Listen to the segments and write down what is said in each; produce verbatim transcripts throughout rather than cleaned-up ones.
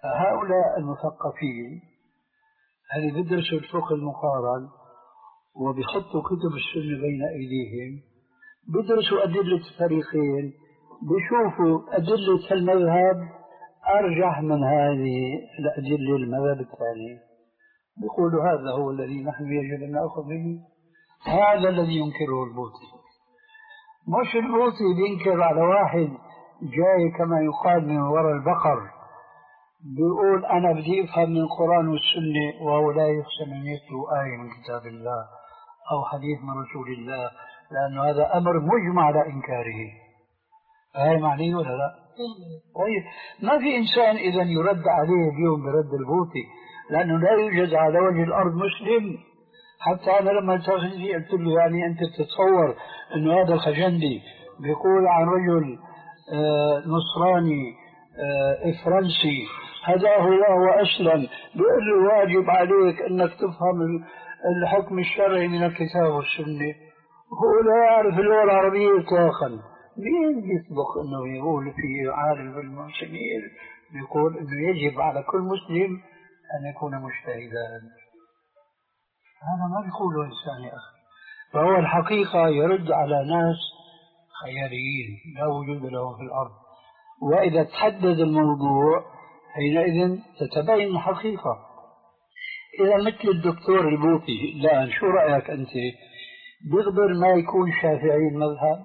هؤلاء المثقفين اللي بيدرسوا الفقه المقارن وبيحطوا كتب السنة بين أيديهم، بيدرسوا أدلة الفريقين، بيشوفوا أدلة المذهب أرجح من هذه الأدلة المذهب الثاني، بيقولوا هذا هو الذي نحن يجب أن نأخذ به. هذا الذي ينكره البوطي، مش البوطي بينكر على واحد جاي كما يقال من وراء البقر بيقول أنا بدي أفهم من القرآن والسنة، وهو لا يحسن أن يتلو آية من كتاب الله أو حديث من رسول الله، لأنه هذا أمر مجمع على إنكاره. هاي معنيه ولا لا؟ طيب ما في إنسان إذا يرد عليه اليوم برد البوطي، لأنه لا يوجد على وجه الأرض مسلم. حتى أنا لما تاخذني قلت له يعني أنت تتصور أنه هذا الخجندي بيقول عن رجل آه نصراني آه فرنسي هداه الله وأسلم، بيقول له واجب عليك أنك تفهم الحكم الشرعي من الكتاب والسنة، هو لا يعرف اللغة العربية إطلاقا. مين يسبق أنه يقول في عالم المسلمين يقول أنه يجب على كل مسلم أن يكون مجتهدا؟ هذا ما بيقوله إنسان يا أخي. فهو الحقيقة يرد على ناس خياليين لا وجود لهم في الأرض، وإذا تحدد الموضوع حينئذ تتبين الحقيقة. إذا مثل الدكتور البوطي الآن، شو رأيك أنت؟ بيقدر ما يكون شافعي المذهب؟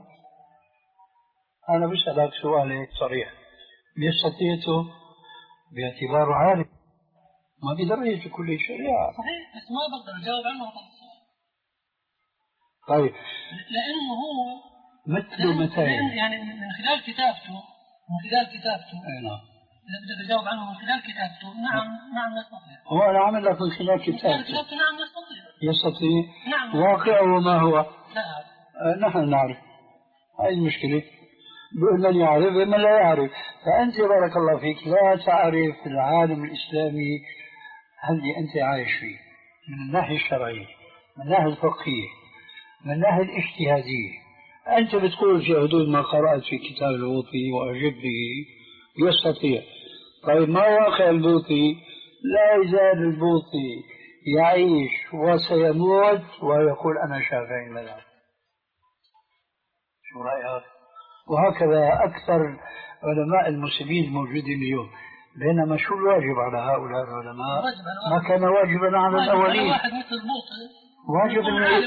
أنا بسألك سؤال صريح، بيستطيعه باعتباره عالم ما بدرجة في كل شريعة. صحيح، بس ما بقدر أجاوب عنه هذا السؤال. طيب لأنه هو مثل مثال يعني من خلال كتابته من خلال كتابته نعم إذا بدك أجاوب عنه من خلال كتابته نعم نعم نستطيع. هو أنا عامل لك من خلال كتابته نعم نستطيع يستطيع. نعم. واقعه ما هو؟ لا آه نحن نعرف. هاي المشكلة، بأن من يعرف ومن لا يعرف. فأنت بارك الله فيك لا تعرف العالم الإسلامي الذي أنت عايش فيه من الناحية الشرعية، من الناحية الفقهية، من الناحية الاجتهادية. أنت بتقول في حدود ما قرأت في كتاب البوطي وأعجب به يستطيع. طيب ما واقع البوطي؟ لا يزال البوطي يعيش وسيموت ويقول أنا شافعي المذهب. شو رأيك؟ وهكذا أكثر علماء المسلمين الموجودين اليوم. بينما شو الواجب على هؤلاء العلماء؟ ما كان واجبا على الأولين. واحد مثل البوطي واجب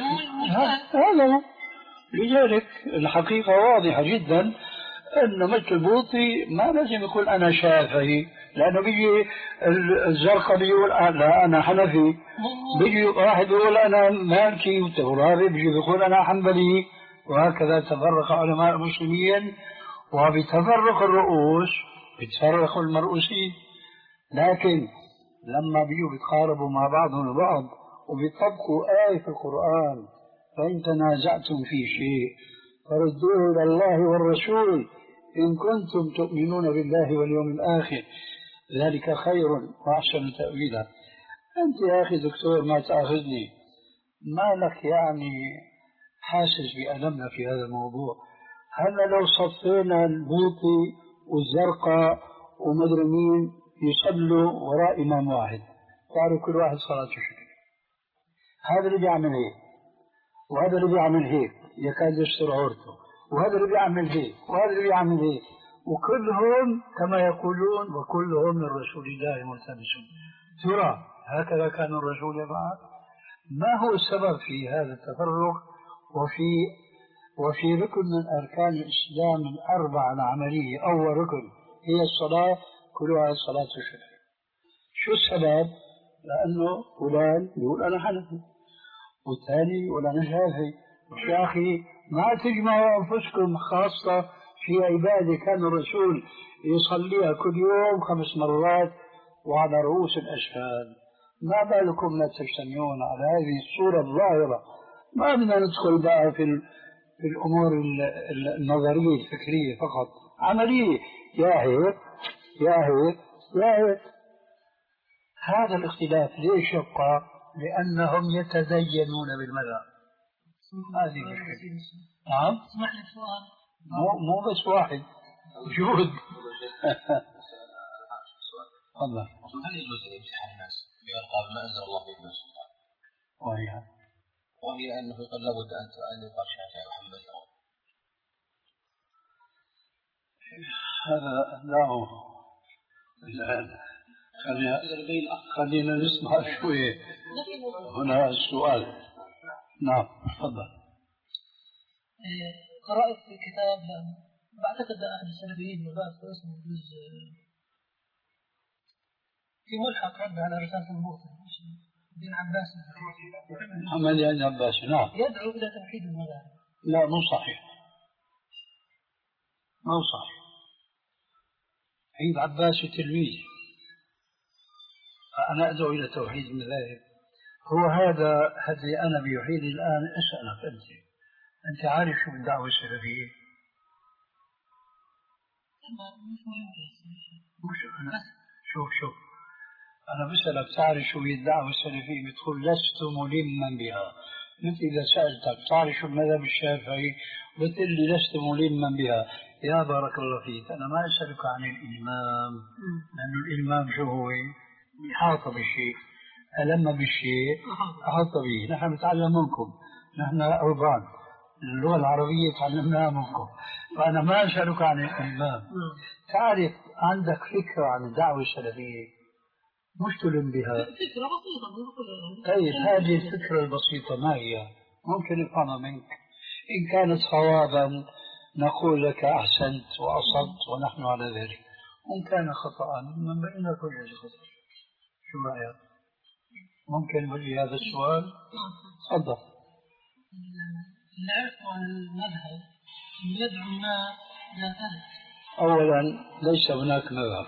هذا. لذلك الحقيقة واضحة جدا أنه مثل البوطي ما لازم يقول أنا شافعي، لأنه بيجي الزرقاء بيقول لا أنا حنفي، بيجي واحد بيقول أنا مالكي، والترابي بيجي بيقول أنا حنبلي، وهكذا تفرق علماء المسلمين. وبتفرق الرؤوس بتفرق المرؤوسين. لكن لما بيجوا بيتقاربوا مع بعضهم البعض وبيطبقوا آية في القرآن، فإن تنازعتم في شيء فردوه إلى الله والرسول إن كنتم تؤمنون بالله واليوم الآخر ذلك خير وأحسن تأويلا. أنت يا أخي دكتور ما تأخذني، ما لك يعني حاسس بألمنا في هذا الموضوع. هلا لو صفينا البوطي والزرقاء ومدري مين يصلوا وراء إمام واحد، تعرف كل واحد صلاته شكل، هذا اللي بيعمل هيك وهذا اللي بيعمل هيك يكاد يستر عورته، وهذا اللي بيعمل هيك وهذا اللي بيعمل هيك، وكلهم كما يقولون وكلهم من رسول الله ملتمسون. ترى هكذا كان الرسول يفعل؟ ما هو السبب في هذا التفرق؟ وفي وفي ركن من أركان الإسلام الأربعة العملية، أول ركن هي الصلاة، كلها صلاة الشرع. شو السبب؟ لأنه فلان يقول أنا حنفي والثاني يقول أنا شافعي. يا أخي ما تجمعوا أنفسكم، خاصة في عبادة كان الرسول يصليها كل يوم خمس مرات وعلى رؤوس الأشهاد، ما بالكم لا تجتمعون على هذه الصورة الظاهرة؟ ما بدنا ندخل بقى في في الأمور النظرية الفكرية فقط، عملية، يا هيك يا هيك يا هيك. هذا الاختلاف ليش يبقى؟ لأنهم يتزينون بالمذهب. هذه مشكلة. نعم. اسمح لي سؤال. مو مو بس واحد، جود. تفضل. هل يجوز يمسح الناس بألقاب ما أنزل الله به من سلطان؟ وهي وهي أنه يقول لابد أن يقال شافعي محمد أو هذا دعوه الآن. خلينا خلينا نسمع شوية هنا السؤال. نعم تفضل. قرأت في كتاب بعتقد أحد السلفيين وذاك اسمه جزء في ملحق رد على رسالة النبوة بن عباس محمد بن عباس. نعم. يدعو إلى توحيد المذاهب. لا مو صحيح، مو صحيح. عيد عباس تلميذ، فأنا أدعو إلى توحيد المذاهب. هو هذا الذي أنا بيحيل الآن. أسألك أنت، أنت عارف شو الدعوة السلفية؟ مش أنا. شوف شوف أنا بسألك تعرف شو هي الدعوة السلفية؟ بتقول لست ملما بها. مثل إذا سألتك تعرف شو المذهب الشافعي بتقول لي لست ملما بها. يا بارك الله فيك، أنا ما أسألك عن الإلمام، لأن الإلمام شو هو؟ إحاطة بالشيء، ألم بالشيء أحاط به. نحن نتعلم منكم، نحن أربان، اللغة العربية تعلمناها منكم، فأنا ما أسألك عن الإلمام. تعرف عندك فكرة عن الدعوة السلفية مش تلم بها؟ فكرة بسيطة. طيب هذه الفكرة البسيطة ما هي؟ ممكن نفهمها منك. إن كانت صوابا نقول لك أحسنت وأصبت ونحن على ذلك، وإن كان خطأ من بين كل شيء خطأ. شو رأيك؟ ممكن ولي هذا السؤال؟ تفضل. اللي عرفوا عن المذهب يدعو الناس إلى ذلك. أولا ليس هناك مذهب،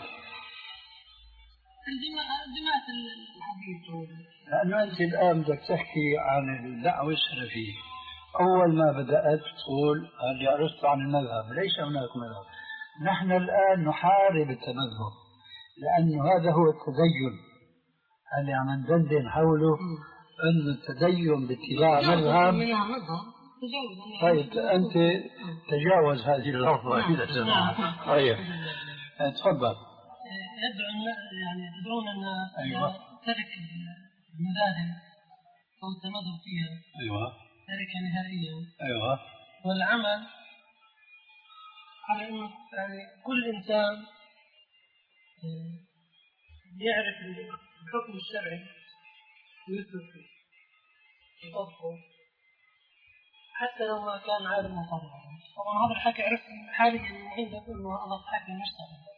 الجماعة الحديث، لأنه أنت الآن بدك تحكي عن الدعوة السلفية. أول ما بدأت تقول اللي عرفت عن المذهب، ليس هناك مذهب. نحن الآن نحارب التمذهب، لأنه هذا هو التدين اللي عم ندندن حوله، أن التدين باتباع مذهب. طيب أنت تجاوز هذه اللفظة إذا سمحت. طيب تفضل. يدعو يعني يدعون الناس أيوة. ترك المذاهب أو التمذهب فيها. أيوة. ترك نهائيا. أيوة. والعمل على إنه يعني كل إنسان يعرف الحكم الشرعي ويثبت يطبقه حتى لو ما كان عالم مقرر. طبعا هذا الحكي عرفت حاليا عندك إنه هذا الحكي مش صحيح.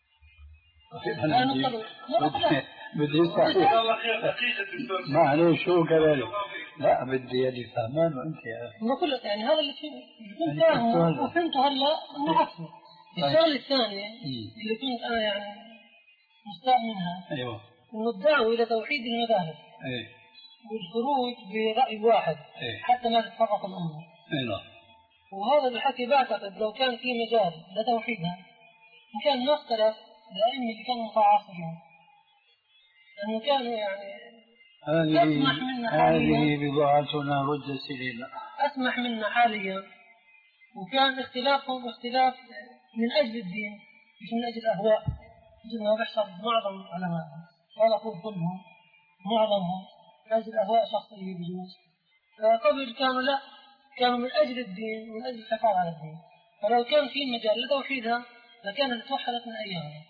بدي صحيح معليش شو كذلك. لا بدي يدي فهمان وانت يا اخي. بقول لك يعني هذا اللي كنت فاهمه وفهمته هلا انه عكسه. الشغله الثانيه اللي كنت انا يعني مستاء منها، ايوه، انه الدعوه الى توحيد المذاهب ايه والخروج براي واحد ايه حتى ما تتفرق الامه. ايوه. وهذا الحكي بعتقد لو كان في مجال لتوحيدها كان ما اختلف الأئمة اللي كانوا متعاصرين، لأنه كانوا يعني أسمح منا حاليا. هذه بضاعتنا رد سنين. أسمح منا حاليا، وكان اختلافهم اختلاف من أجل الدين مش من أجل الأهواء، مثل ما بيحصل معظم العلماء، ولا أقول كلهم، معظمهم من أجل الأهواء شخصية بجوز. فقبل كانوا لا، كانوا من أجل الدين ومن أجل الحفاظ على الدين. فلو كان في مجال لتوحيدها لكانت توحدت من أيامها.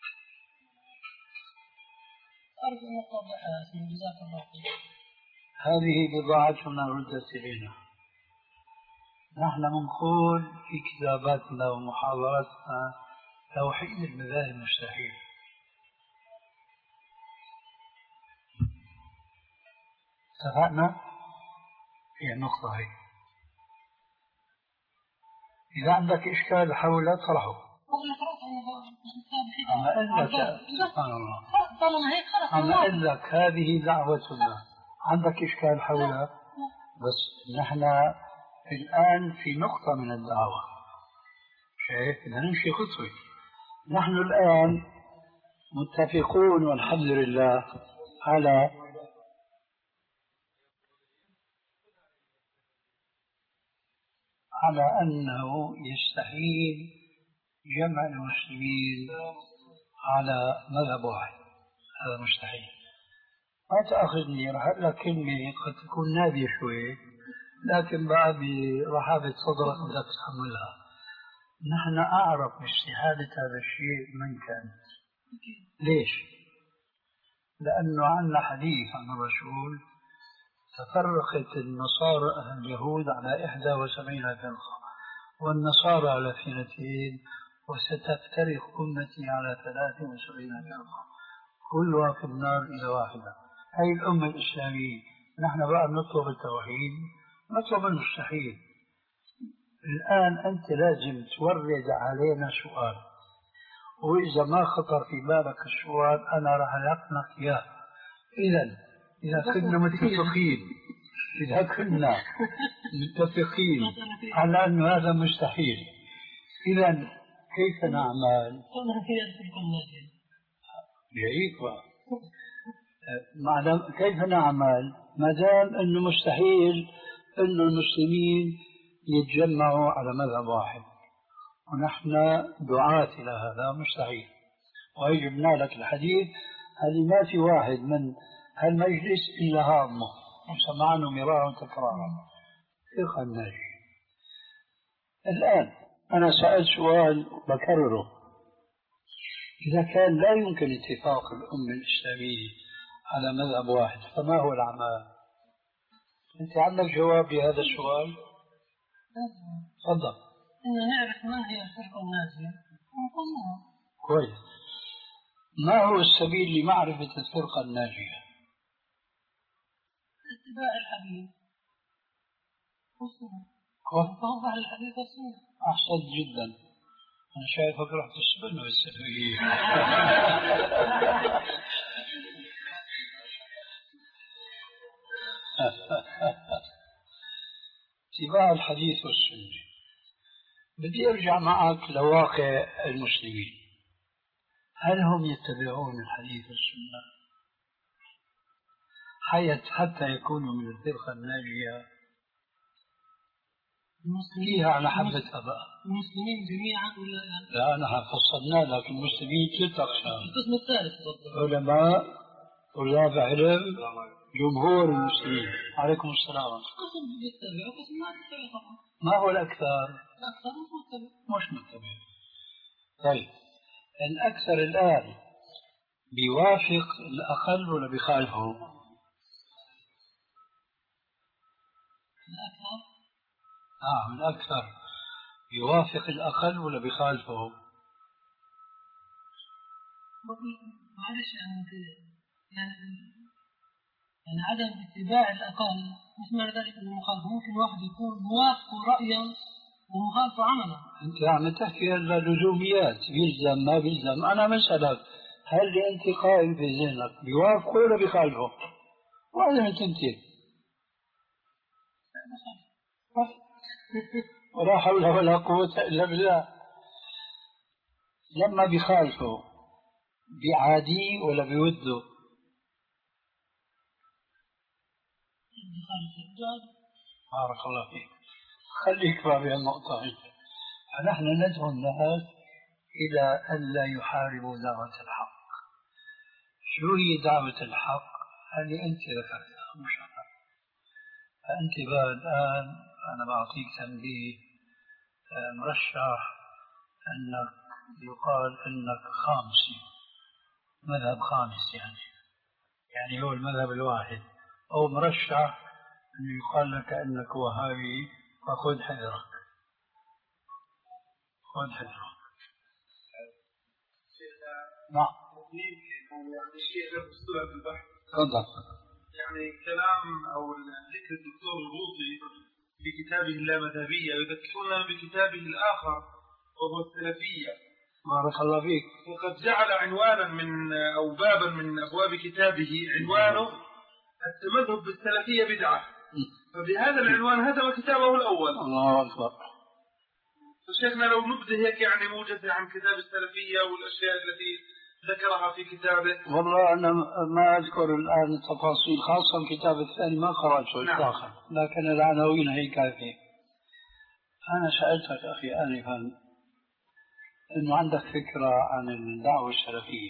أرجو أن أوضحها اسمي جزاك الله خير. هذه بضاعتنا ردت إلينا. نحن نقول في كتاباتنا ومحاضراتنا توحيد المذاهب مستحيل. اتفقنا في النقطة هي. إذا عندك إشكال حول اطرحه. أما أقول لك سبحان الله، أما أقول لك هذه دعوتنا، عندك إشكال حولها. بس نحن الآن في نقطة من الدعوة، شايف بدنا نمشي خطوة. نحن الآن متفقون والحمد لله على على أنه يستحيل جمع المسلمين على مذهب واحد، هذا مستحيل. ما تأخذني، رح أقول لك كلمة قد تكون نابية شوي، لكن بقى برحابة صدرك بدك تتحملها. نحن أعرف باستحالة هذا الشيء من كان. ليش؟ لأنه عندنا حديث عن الرسول: تفرقت النصارى اليهود على إحدى وسبعين فرقة، والنصارى على اثنتين، وستفترق أمتي على ثلاث وسبعين فرقة، كلها في النار إلى واحدة. هذه الأمة الإسلامية. نحن بقى نطلب التوحيد، نطلب المستحيل. الآن أنت لازم تورد علينا سؤال، وإذا ما خطر في بالك السؤال أنا راح ألقنك إياه. إذا إذا كنا متفقين إذا كنا متفقين على أن هذا مستحيل، إذا كيف نعمل؟ جيد بقى. معلم كيف نعمل ما دام أنه مستحيل أن المسلمين يتجمعوا على مذهب واحد، ونحن دعاة إلى هذا مستحيل. وجبنا لك الحديث هل ما في واحد من هالمجلس إلا هامه وسمعنا مرارا تكرارا فرقة الناجية. الآن أنا سألت سؤال بكرره: إذا كان لا يمكن اتفاق الأمة الإسلامية على مذهب واحد فما هو الأعمال؟ أنت عندك جواب لهذا السؤال؟ تفضل. إن نعرف من هي الفرقة الناجية ونقومها. كويس. ما هو السبيل لمعرفة الفرقة الناجية؟ اتباع الحديث والسنة. توضح الحديث والسنة. أحسنت جدا. أنا شايفك رحت تسبنه بالسلوية. اتباع الحديث والسنة. بدي أرجع معك لواقع المسلمين. هل هم يتبعون الحديث والسنة حتى يكونوا من الفرقة الناجية؟ فيها على حبة أباء. المسلمين جميعا ولا لا، نحن فصلنا لك المسلمين ثلاث أقسام: القسم الثالث علماء، طلاب علم، جمهور المسلمين. عليكم السلام. قسم يتبع وقسم ما يتبع طبعا. ما هو الأكثر؟ الأكثر مش متبع. مش متبع. طيب الأكثر الآن بيوافق الأقل ولا بيخالفه؟ الأكثر آه الأكثر يوافق الأقل ولا بيخالفه؟ معلش يعني يعني يعني عدم اتباع الأقل مش معنى ذلك أنه مخالفه. ممكن واحد يكون موافق رأيا ومخالفه عملا. أنت عم تحكي هلا لزوميات، بيلزم ما بيلزم. أنا مسألك هل اللي أنت قائم في ذهنك بيوافقه ولا بيخالفه؟ وهذا من تنتين. ولا حول ولا قوة إلا بالله. لما بيخالفه بعادي ولا بيوده؟ بارك الله فيك. خليك بابي النقطة هي. فنحن ندعو الناس إلى أن لا يحاربوا دعوة الحق. شو هي دعوة الحق؟ اللي أنت ذكرتها مش أنا. فأنت بقى الآن أنا بعطيك تنبيه مرشح أنك يقال أنك خامسي، مذهب خامس يعني يعني هو المذهب الواحد، أو مرشح أن يقال لك أنك وهابي، فخذ حذرك خذ حذرك. نعم. تفضل. يعني كلام أو ذكر الدكتور الغوطي في كتابه اللامذهبية يذكرنا بكتابه الآخر وهو السلفية. بارك الله فيك. وقد جعل عنوانا من أو بابا من أبواب كتابه عنوانه التمذهب بالسلفية بدعة، فبهذا العنوان هدم كتابه الأول. الله أكبر. فشيخنا لو نبدأ هيك يعني موجزة عن كتاب السلفية والأشياء التي ذكرها في كتابه. والله أنا ما أذكر الآن التفاصيل، خاصة الكتاب الثاني ما قرأته إطلاقا. نعم. لكن العناوين هي كافية. أنا سألتك أخي آنفا أنه عندك فكرة عن الدعوة السلفية.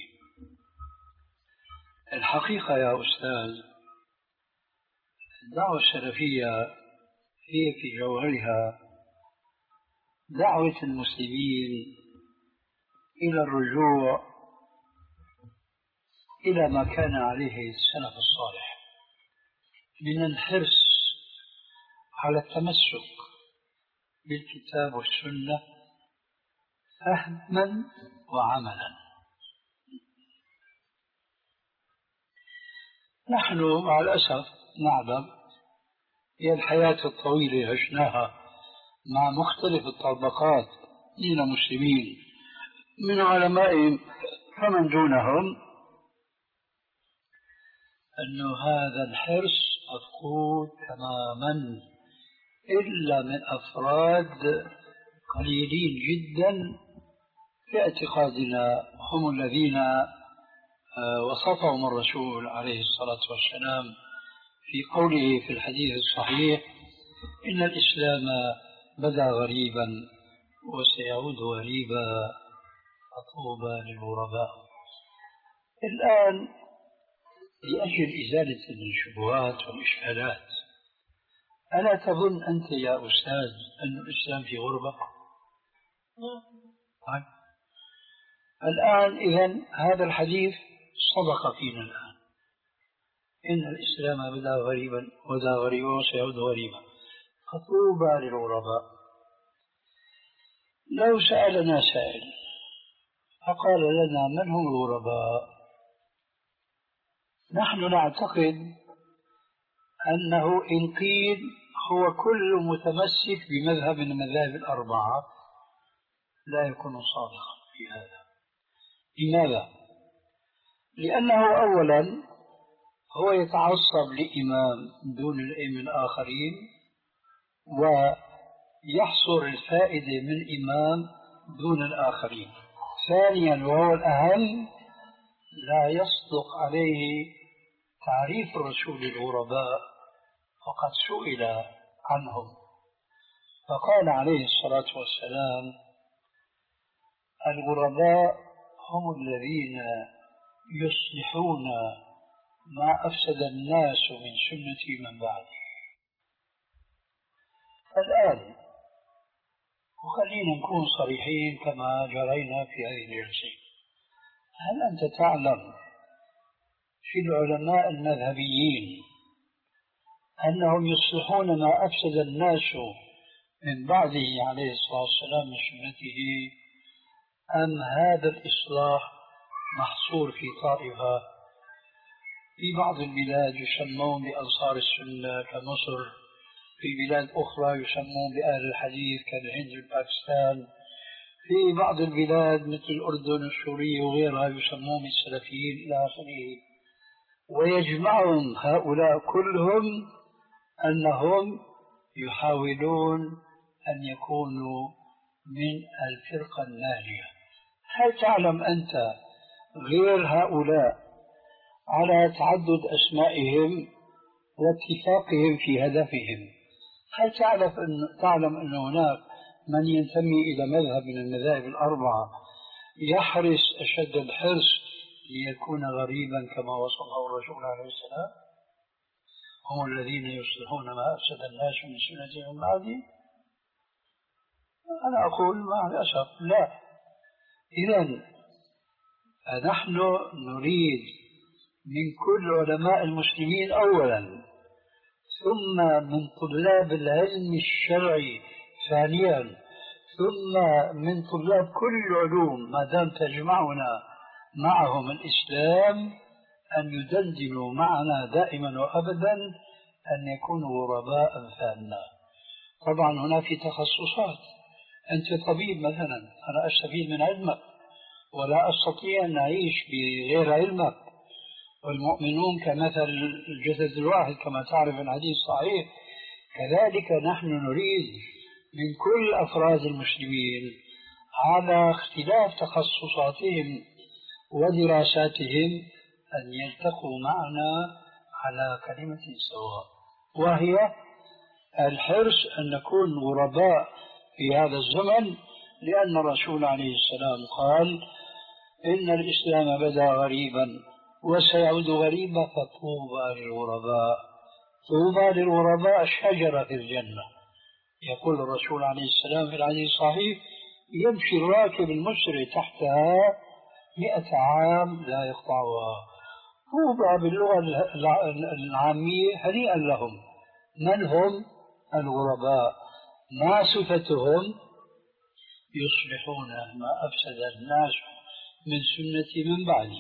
الحقيقة يا أستاذ، الدعوة السلفية هي في جوهرها دعوة المسلمين إلى الرجوع إلى ما كان عليه السلف الصالح من الحرص على التمسك بالكتاب والسنة فهما وعملا. نحن مع الأسف نعلم هي الحياة الطويلة عشناها مع مختلف الطبقات من المسلمين من علماء فمن دونهم، أن هذا الحرص مفقود تماما إلا من أفراد قليلين جدا في اعتقادنا هم الذين وصفهم الرسول عليه الصلاة والسلام في قوله في الحديث الصحيح: إن الإسلام بدأ غريبا وسيعود غريبا فطوبى للغرباء. الآن لأجل إزالة الشبهات والإشكالات، ألا تظن أنت يا أستاذ أن الإسلام في غربة؟ طيب. الآن إذن هذا الحديث صدق فينا الآن، إن الإسلام بدأ غريبا وذا غريبا وسيعود غريبا فطوبى للغرباء. لو سألنا سائل فقال لنا: من هم الغرباء؟ نحن نعتقد أنه إن قيل هو كل متمسك بمذهب من المذاهب الأربعة لا يكون صادقا في هذا. لماذا؟ لأنه أولا هو يتعصب لإمام دون الأئمة الآخرين ويحصر الفائدة من إمام دون الآخرين. ثانيا وهو الأهم، لا يصدق عليه تعريف الرسول الغرباء، فقد سئل عنهم فقال عليه الصلاة والسلام: الغرباء هم الذين يصلحون ما أفسد الناس من سنة من بعدي. الآن وخلينا نكون صريحين كما جرينا في هذه الجلسة، هل أنت تعلم في العلماء المذهبيين أنهم يصلحون ما أفسد الناس من بعده عليه الصلاة والسلام من سنته، أم هذا الإصلاح محصور في طائفة؟ في بعض البلاد يسمون بأنصار السنة كمصر، في بلاد أخرى يسمون بأهل الحديث كالهند والباكستان، في بعض البلاد مثل الأردن السورية وغيرها يسمون بالسلفيين إلى آخره. ويجمعهم هؤلاء كلهم أنهم يحاولون أن يكونوا من الفرقة الناجية. هل تعلم أنت غير هؤلاء على تعدد أسمائهم واتفاقهم في هدفهم؟ هل تعرف أن تعلم أن هناك من ينتمي إلى مذهب من المذاهب الأربعة يحرص أشد الحرص ليكون غريبا كما وصفه الرسول عليه السلام؟ هم الذين يصلحون ما أفسد الناس من سنة من بعدي. أنا أقول مع الأسف لا. إذن نحن نريد من كل علماء المسلمين أولا، ثم من طلاب العلم الشرعي ثانيا، ثم من طلاب كل العلوم ما دام تجمعنا معهم الإسلام، أن يدندنوا معنا دائما وأبدا أن يكونوا غرباء أمثالنا. طبعا هنا في تخصصات، أنت طبيب مثلا، أنا أستفيد من علمك ولا أستطيع أن أعيش بغير علمك، والمؤمنون كمثل الجسد الواحد كما تعرف الحديث صحيح. كذلك نحن نريد من كل أفراد المسلمين على اختلاف تخصصاتهم ودراساتهم أن يلتقوا معنا على كلمة سواء، وهي الحرص أن نكون غرباء في هذا الزمن لأن الرسول عليه السلام قال إن الإسلام بدأ غريبا وسيعود غريبا فطوبى للغرباء. طوبى للغرباء شجرة في الجنة. يقول الرسول عليه السلام في الحديث الصحيح يمشي الراكب المسرع تحتها مئة عام لا يقطعها. طوبى باللغة العامية هنيئا لهم. من هم الغرباء؟ ما صفتهم؟ يصلحون ما أفسد الناس من سنتي من بعدي.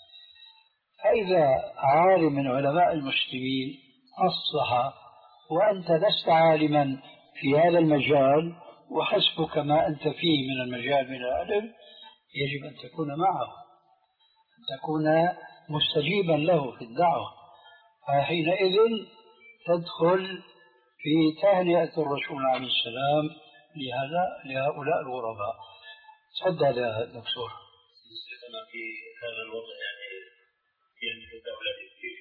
فإذا عالم من علماء المسلمين أصلح وأنت لست عالما في هذا المجال وحسبك ما أنت فيه من المجال من العلم، يجب أن تكون معه، أن تكون مستجيبا له في الدعوة. فحينئذ تدخل في تهنئة الرسول عليه السلام لهذا لهؤلاء الغرباء. تفضل يا دكتور. في هذا الوضع يعني في الدولة كثير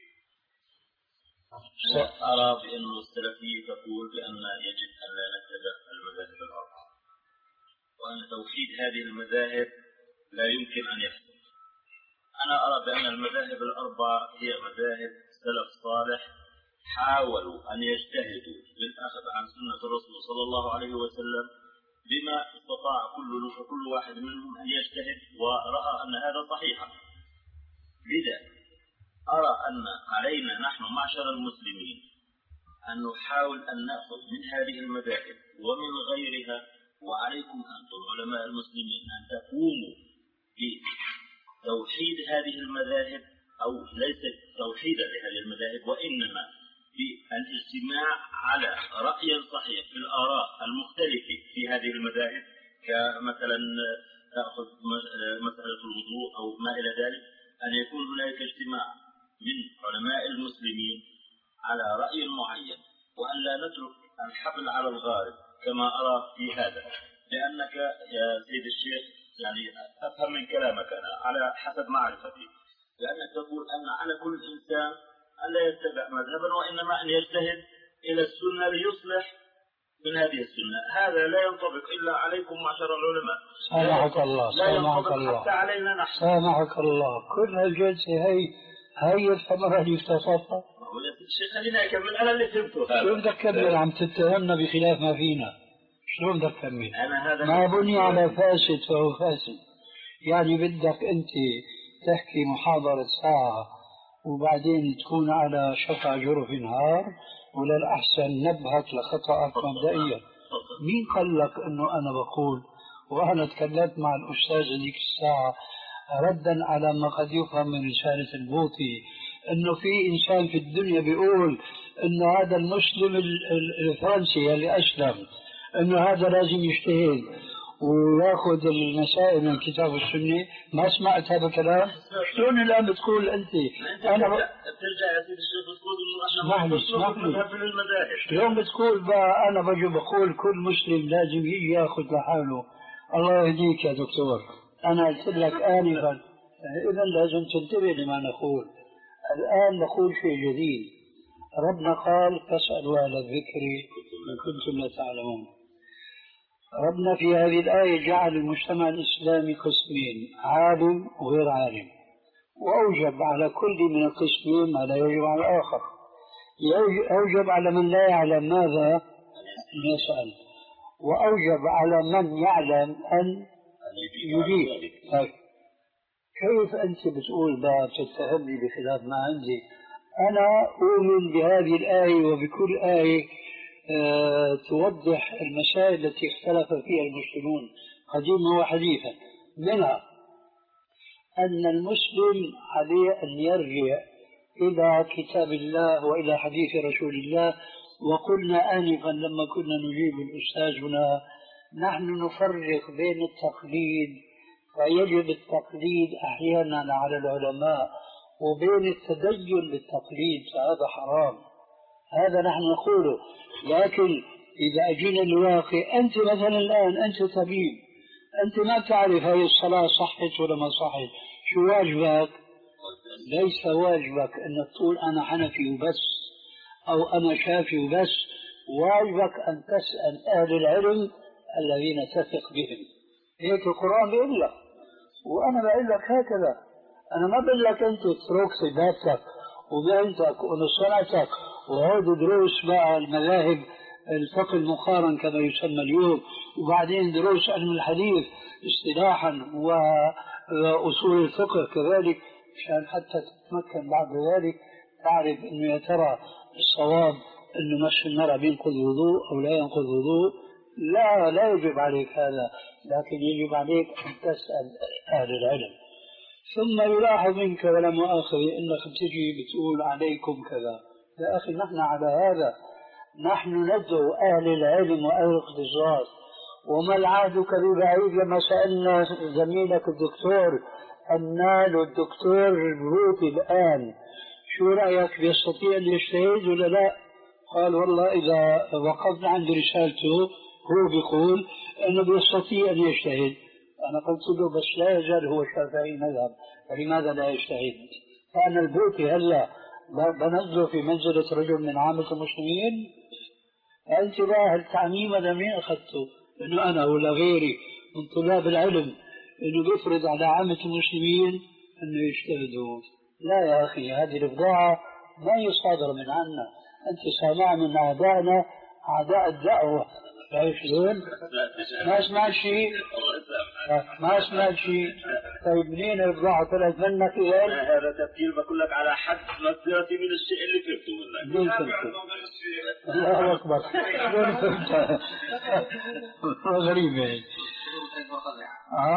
أرى بأن السلفية تقول بأن يجب أن لا نتبع المذاهب الأربعة، وأن توحيد هذه المذاهب لا يمكن أن يحصل. أنا أرى بأن المذاهب الأربعة هي مذاهب سلف صالح حاولوا أن يجتهدوا بالأخذ عن سنة الرسول صلى الله عليه وسلم بما استطاع كل كل واحد منهم أن يجتهد ورأى أن هذا صحيحا. لذا أرى أن علينا نحن معشر المسلمين أن نحاول أن نأخذ من هذه المذاهب ومن غيرها، وعليكم أنتم علماء المسلمين أن تقوموا بتوحيد هذه المذاهب، أو ليس توحيدا لهذه المذاهب وإنما بالاجتماع على رأي صحيح في الآراء المختلفة في هذه المذاهب، كمثلا تأخذ مسألة الوضوء أو ما إلى ذلك، أن يكون هناك اجتماع من علماء المسلمين على رأي معين، وأن لا نترك الحبل على الغارب كما أرى في هذا. لأنك يا سيد الشيخ يعني أفهم من كلامك أنا على حسب معرفتي، لأنك تقول أن على كل إنسان أن لا يتبع مذهبا وإنما أن يجتهد إلى السنة ليصلح من هذه السنة. هذا لا ينطبق إلا عليكم معشر العلماء. سامحك الله سامحك الله حتى علينا نحن. سامحك الله. كل هالجلسة هي هي الثمرة اللي اختصرتها. الشيخ خلينا أكمل أنا اللي فهمته. شلون بدك تكمل؟ عم تتهمنا بخلاف ما فينا. شلون بدك تكمل؟ أنا هذا ما بني على فاسد فهو فاسد. يعني بدك أنت تحكي محاضرة ساعة وبعدين تكون على شفا جرف نهار، ولا الأحسن نبهك لخطأك مبدئيا. مين قال لك أنه أنا بقول؟ وأنا تكلمت مع الأستاذ ذيك الساعة ردا على ما قد يفهم من رسالة البوطي، أنه في إنسان في الدنيا بيقول أنه هذا المسلم الفرنسي اللي أسلم أنه هذا لازم يجتهد وياخذ المسائل من الكتاب والسنة. ما سمعت هذا الكلام؟ شلون الآن بتقول أنت؟ أنا ب... ترجع يا سيدي الشيخ بتقول إنه إحنا اسمح لي مذهب من المذاهب. شلون بتقول بقى أنا بجي بقول كل مسلم لازم يجي ياخذ لحاله؟ الله يهديك يا دكتور. أنا قلت لك آنفا إذا لازم تنتبه لما نقول. الآن نقول شيء جديد. ربنا قال فاسألوا أهل الذكر إن كنتم لا تعلمون. ربنا في هذه الآية جعل المجتمع الإسلامي قسمين، عالم وغير عالم، وأوجب على كل من القسمين ما لا يجب على الآخر. أوجب على من لا يعلم ماذا يسأل، وأوجب على من يعلم أن يجيب. طيب كيف أنت بتقول بقى تتهمني بخلاف ما عندي؟ أنا أؤمن بهذه الآية وبكل آية أه توضح المسائل التي اختلف فيها المسلمون قديما وحديثا. منها أن المسلم عليه أن يرجع إلى كتاب الله وإلى حديث رسول الله. وقلنا آنفا لما كنا نجيب الأستاذ هنا نحن نفرق بين التقليد، فيجب التقليد أحيانا على العلماء، وبين التدين بالتقليد فهذا حرام. هذا نحن نقوله. لكن إذا أجينا الواقع، أنت مثلا الآن أنت طبيب، أنت ما تعرف هذه الصلاة صحت ولا ما صحت، شو واجبك؟ ليس واجبك أن تقول أنا حنفي وبس أو أنا شافي وبس. واجبك أن تسأل أهل العلم الذين تثق بهم. هيك القرآن بيقول لك، وأنا بقول لك هكذا. أنا ما بقول لك أنت تترك صفاتك ومهنتك ونصرتك وعود دروس بقى المذاهب الفقه المقارن كما يسمى اليوم، وبعدين دروس علم الحديث اصطلاحا وأصول الفقه كذلك، مشان حتى تتمكن بعد ذلك تعرف أنه يا ترى الصواب أنه مس المرأة بينقض وضوء أو لا ينقض وضوء. لا لا يجب عليك هذا، لكن يجب عليك أن تسأل أهل العلم. ثم يلاحظ منك ولا مؤاخذة أنك بتجي بتقول عليكم كذا. يا أخي نحن على هذا، نحن ندعو أهل العلم وأهل الاختصاص. وما العهدك ببعيد لما سألنا زميلك الدكتور النال والدكتور البروتي الآن شو رأيك، بيستطيع أن يجتهد ولا لا؟ قال والله إذا وقفنا عند رسالته هو بيقول أنه بيستطيع أن يجتهد. أنا قلت له بس لا يزال هو شافعي مذهب، فلماذا لا يجتهد؟ فأنا البوتي هلا بنزله في منزلة رجل من عامة المسلمين؟ أنت بقى التعميم هذا منين أخذته؟ إنه أنا ولا غيري من طلاب العلم إنه بيفرض على عامة المسلمين إنه يجتهدوا. لا يا أخي، هذه البضاعة ما يصادر من عنا. أنت سامع من أعدائنا أعداء الدعوة، عارف شلون؟ ما سمعت شيء؟ ما سمعت شيء؟ طيب منين البضاعة طلعت منك إذا؟ هذا تفكير بقول لك على حد مصدرتي من الشيء اللي فهمته منك. منين فهمته؟ الله أكبر. وين فهمتها؟ غريبة هيك. ها؟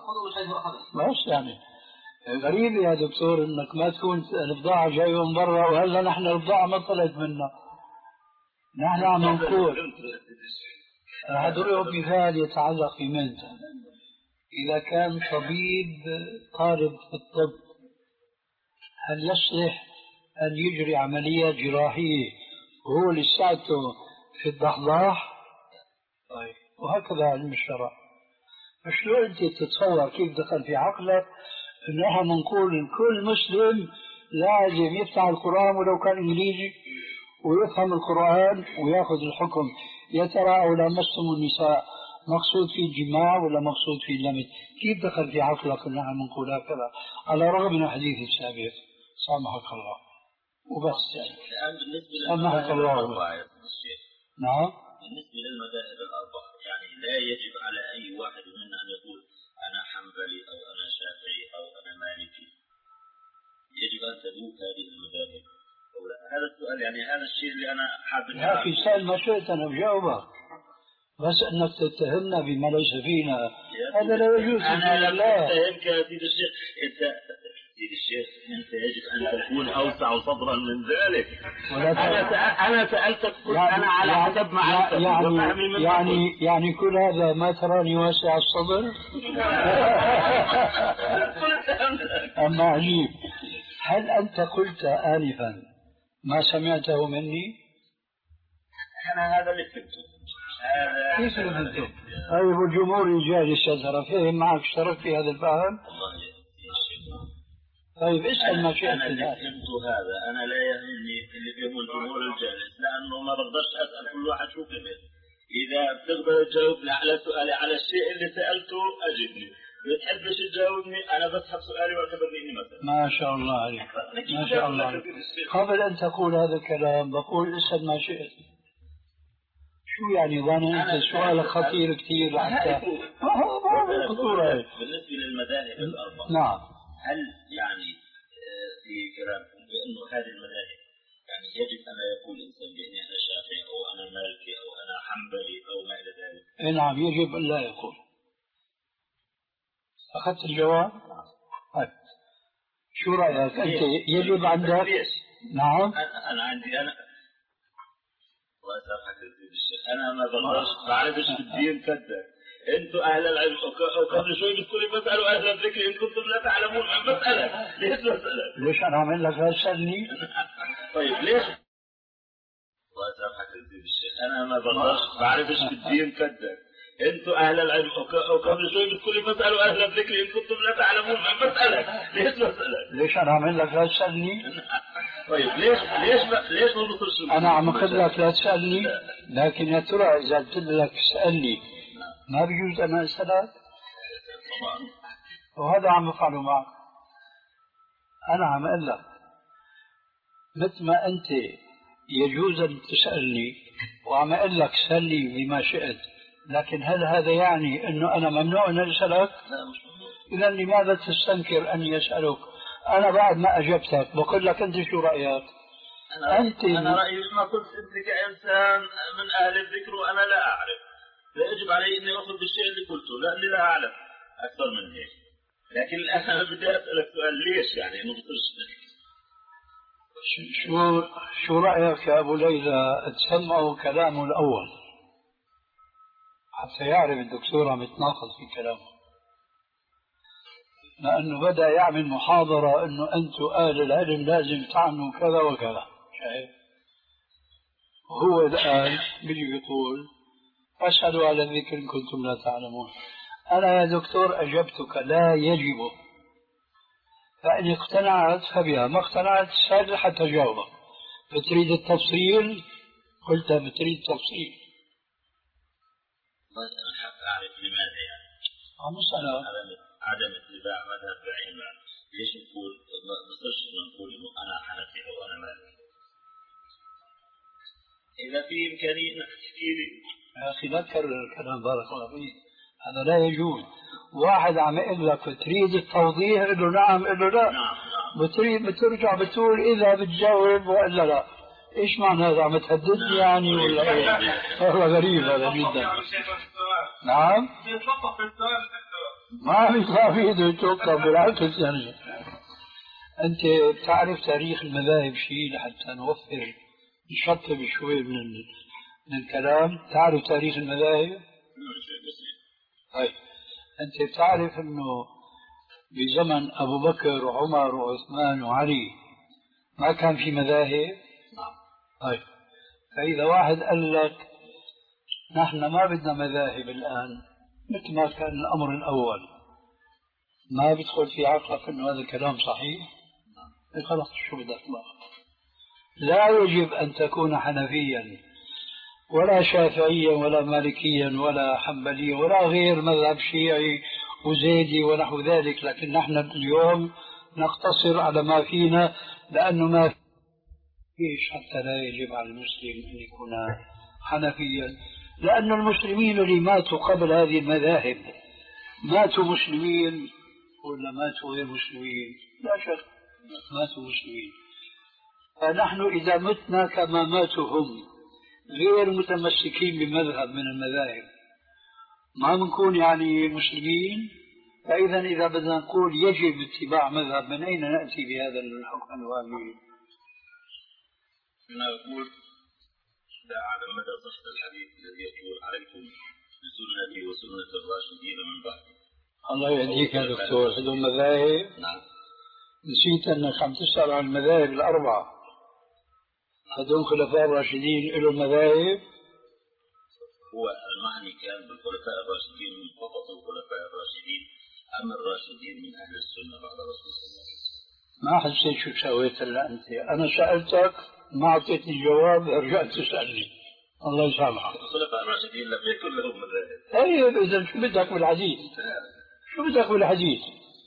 بس يعني غريب يا دكتور انك ما تكون البضاعة جاية من برا وهلا نحن البضاعة ما طلعت منا. نحن عم نقول رح أضرب مثال يتعلق بمهنته. إذا كان طبيب طالب في الطب هل يصلح أن يجري عملية جراحية وهو لساته في الضحضاح؟ طيب وهكذا علم الشرع. فشلون أنت تتصور كيف دخل في عقلك إن نحن نقول كل مسلم لازم يفتح القرآن ولو كان إنجليزي ويفهم القرآن ويأخذ الحكم؟ يا ترى أو لمستم النساء مقصود في الجماع ولا مقصود في اللمس؟ كيف دخل في عقلك إن نحن نقول هكذا على الرغم من الحديث السابق؟ سامحك الله وبس يعني. سامحك الله وبس. نعم. بالنسبة للمذاهب الأربعة يعني لا يجب على أي واحد منا أن يقول أنا حنبلي أو أنا شافعي أو أنا مالكي. يجب أن تذوق هذه المذاهب. هذا السؤال يعني هذا الشيء اللي أنا حابب. يا أخي سأل ما شئت أنا بجاوبك، بس أنك تتهمنا بما ليس فينا هذا لا يجوز. أنا لا أتهمك يا سيدي الشيخ. أنت سيدي الشيخ أنت يجب أن تكون أوسع صدرا من ذلك. أنا أنا سألتك قلت يعني أنا على حسب ما يعني يعني, يعني يعني كل هذا ما تراني واسع الصدر. أما عجيب، هل أنت قلت آنفا ما سمعته مني؟ أنا هذا اللي فهمته. كيف فهمته؟ طيب والجمهور الجالس ترى فهم معك اشترك في هذا الفهم؟ طيب اسأل ما شئت. أنا اللي فهمته هذا، أنا لا يهمني اللي فهمه الجمهور الجالس، لأنه ما بقدرش أسأل كل واحد شو فهم. إذا بتقدر تجاوبني على سؤالي على الشيء اللي سألته أجبني، بتحبش تجاوبني أنا بسحب سؤالي واعتبرني إني مثلا. ما شاء الله عليك، ما شاء الله عليك. قبل أن تقول هذا الكلام بقول اسأل ما شئت. شو يعني ظن أنت سؤال خطير كثير حتى خطورة. بالنسبة للمذاهب الأربعة نعم، هل يعني في كلامكم بأنه هذه المذاهب يعني يجب أن يقول الإنسان بأني أنا شافعي أو أنا مالكي أو أنا حنبلي أو ما إلى ذلك؟ نعم يجب أن لا يقول. أخذت الجواب؟ طيب شو رأيك أنت؟ يجب عندك؟ نعم أنا عندي أنا الله يسامحك يا سيدي الشيخ، أنا ما بقدرش بعرفش بالدين صدق. أنتوا أهل العلم وقبل شوي بتقولي فاسألوا أهل الذكر إن كنتم لا تعلمون. عم بسألك ليش بسألك؟ ليش أنا أعمل لك هالسألني؟ طيب ليش؟ الله يسامحك يا سيدي الشيخ، أنا ما بقدرش بعرفش بالدين صدق. أنتوا أهل العلم وقبل شوي بتقولي فاسألوا أهل الذكر إن كنتم لا تعلمون. عم بسألك ليش بسألك؟ ليش أنا أعمل لك هالسألني؟ طيب ليش ليش ما ليش ما بتصير؟ أنا عم أقول لك لا تسألني، لكن يا ترى إذا قلت لك اسألني ما بيجوز أنا أسألك؟ وهذا عم بفعله معك. أنا عم أقول لك مثل ما أنت يجوز أن تسألني وعم أقول لك سلني بما شئت، لكن هل هذا يعني أنه أنا ممنوع أن أسألك؟ إذا لماذا تستنكر أن يسألك؟ أنا بعد ما أجبتك بقول لك أنت شو رأيك؟ أنا, أنت أنا رأيي ما كنت أنت كإنسان من أهل الذكر وأنا لا أعرف، فيجب علي أني أخذ بالشيء اللي قلته لأني لا أعلم أكثر من هيك. لكن أنا بدي أسألك سؤال، ليش يعني إنه بتصير شو شو رأيك يا أبو ليلى تسمعوا كلامه الأول حتى يعرف الدكتور عم يتناقض في كلامه، لأنه بدأ يعمل محاضرة أنه أنتم أهل العلم لازم تعملوا كذا وكذا، شايف؟ وهو الآن بيجي بيقول فاسألوا على الذكر إن كنتم لا تعلمون. أنا يا دكتور أجبتك لا يجب، فإن اقتنعت فبها، ما اقتنعت سأل حتى جاوبك. بتريد التفصيل؟ قلت بتريد تفصيل. أنا حاب أعرف لماذا يعني عم أسألك عدم اتباع مذهب بعينه. ليش نقول ما بصيرش نقول إنه أنا حنفي أو أنا مالكي؟ إذا في إمكانية إنك تحكي لي. يا أخي لا تكرر الكلام، بارك الله فيك، هذا لا يجوز. واحد عم يقول لك تريد التوضيح، قل له نعم، قل له لا. نعم. بتريد بترجع بتقول إذا بتجاوب وإلا لا. إيش معنى هذا؟ عم تهددني يعني ولا إيه؟ والله غريب هذا جدا. نعم؟ ما في فيده يتوقف، بالعكس يعني. أنت بتعرف تاريخ المذاهب شيء لحتى نوفر نشطب شوي من من الكلام؟ تعرف تاريخ المذاهب؟ طيب أنت بتعرف أنه بزمن أبو بكر وعمر وعثمان وعلي ما كان في مذاهب؟ نعم. طيب فإذا واحد قال لك نحن ما بدنا مذاهب الآن مثل ما كان الأمر الأول، ما بيدخل في عقلك أنه هذا الكلام صحيح؟ نعم. خلاص شو بدك بقى؟ لا يجب أن تكون حنفيا ولا شافعيا ولا مالكيا ولا حنبليا ولا غير مذهب شيعي وزيدي ونحو ذلك، لكن نحن اليوم نقتصر على ما فينا، لأنه ما فيش حتى لا يجب على المسلم أن يكون حنفيا، لأن المسلمين اللي ماتوا قبل هذه المذاهب ماتوا مسلمين ولا ماتوا غير مسلمين؟ لا شك ماتوا مسلمين. فنحن إذا متنا كما ماتوا هم غير متمسكين بمذهب من المذاهب ما بنكون يعني مسلمين. فإذا إذا بدنا نقول يجب اتباع مذهب، من أين نأتي بهذا الحكم الوهمي؟ أنا أقول لا أعلم مدى صحة الحديث الذي يقول عليكم بسنتي وسنة الراشدين من بعدي. الله يهديك يا دكتور، هذول مذاهب؟ نعم. نسيت أنك عم تسأل عن المذاهب الأربعة. هذول خلفاء الراشدين لهم مذاهب؟ هو المعني كان بالخلفاء الراشدين من فقط الخلفاء الراشدين، أما الراشدين من أهل السنة بعد رسول الله. ما حسيت شو سويت إلا أنت. أنا سألتك ما أعطيتني جواب، رجعت تسألني. الله يسامحك. الخلفاء الراشدين لم يكن لهم مذاهب. طيب إذا شو بدك بالحديث؟ شو بدك بالحديث؟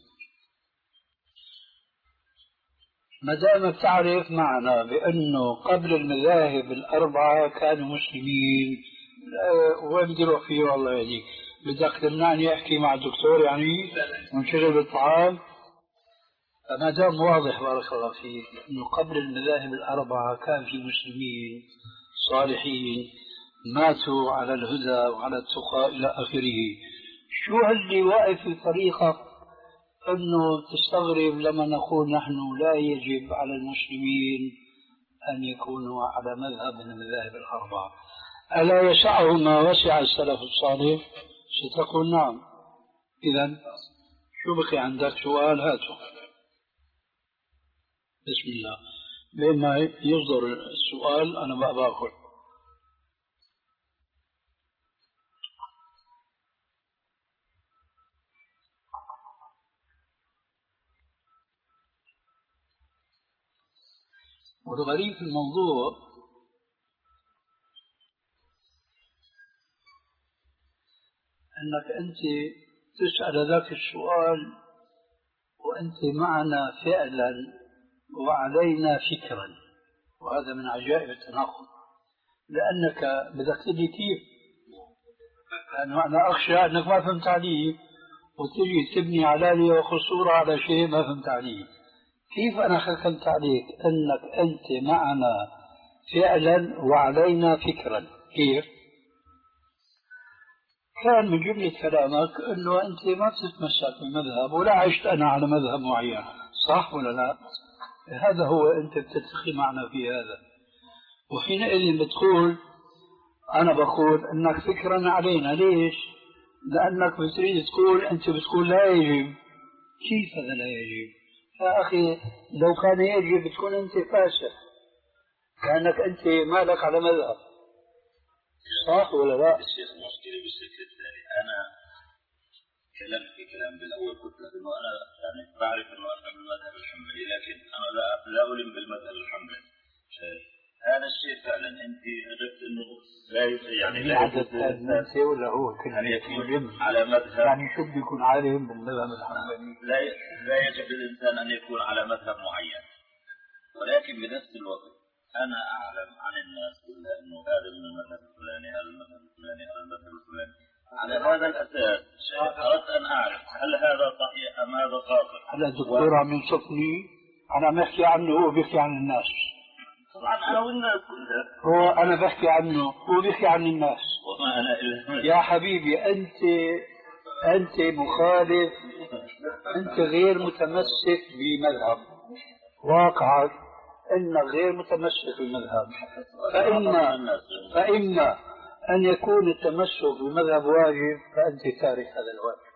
ما دام تعرف معنا بأنه قبل المذاهب الأربعة كانوا مسلمين، وين بدي أروح فيه والله يهديك؟ بدك تمنعني أحكي مع الدكتور يعني ونشغل بالطعام؟ فما دام واضح بارك الله فيك أنه قبل المذاهب الأربعة كان في مسلمين صالحين ماتوا على الهدى وعلى التقى إلى آخره، شو هاللي واقف في طريقك أنه تستغرب لما نقول نحن لا يجب على المسلمين أن يكونوا على مذهب من المذاهب الأربعة؟ ألا يسعه ما وسع السلف الصالح؟ ستقول نعم. إذن شو بقي عندك سؤال؟ هاته. بسم الله. لما يصدر السؤال أنا بقى باكل. والغريب في الموضوع أنك أنت تسأل ذاك السؤال وأنت معنا فعلا وعلينا فكرا، وهذا من عجائب التناقض، لأنك بدك تدري كيف، لأنه أنا أخشى أنك ما فهمت علي وتجي تبني علالي وخصورة على شيء ما فهمت عليه. كيف أنا حكمت عليك أنك أنت معنا فعلا وعلينا فكرا؟ كيف؟ كان من جملة كلامك أنه أنت ما بتتمسك بالمذهب ولا عشت أنا على مذهب معين، صح ولا لا؟ هذا هو أنت بتتخي معنا في هذا، وحينئذ بتقول أنا بقول أنك فكرا علينا. ليش؟ لأنك بتريد تقول أنت بتقول لا يجب. كيف هذا لا يجب؟ يا أخي لو كان يجب بتكون أنت فاسق، كأنك أنت مالك على مذهب، صح ولا لا؟ الشيخ مشكلة بالشكل التالي، أنا تكلمت في كلام بالأول قلت لك إنه أنا يعني بعرف إنه أنا من المذهب الحنبلي، لكن أنا لا لا ألم بالمذهب الحنبلي. هذا الشيء فعلا أنت أجبت إنه لا يعني لا يجوز ولا هو أن يكون على مذهب، يعني شو بده يكون عالم بالمذهب الحنبلي؟ لا لا يجب للإنسان أن يكون على مذهب معين، ولكن بنفس الوقت أنا أعلم عن الناس كلها إنه هذا من المذهب الفلاني، هذا المذهب الفلاني، هذا المذهب الفلاني. على هذا الأساس أردت أن أعرف هل هذا صحيح أم هذا خاطئ. هلا الدكتور عم ينصفني، أنا ما بحكي عنه، هو بيحكي عن الناس. طبعا أنا والناس كلها. هو أنا بحكي عنه، هو بيحكي عن الناس. وما أنا إلا يا حبيبي أنت أنت مخالف، أنت غير متمسك بمذهب، واقعك أنك غير متمسك بالمذهب. فإما فإما أن يكون التمسك بالمذهب واجب فأنت تارك هذا الواجب،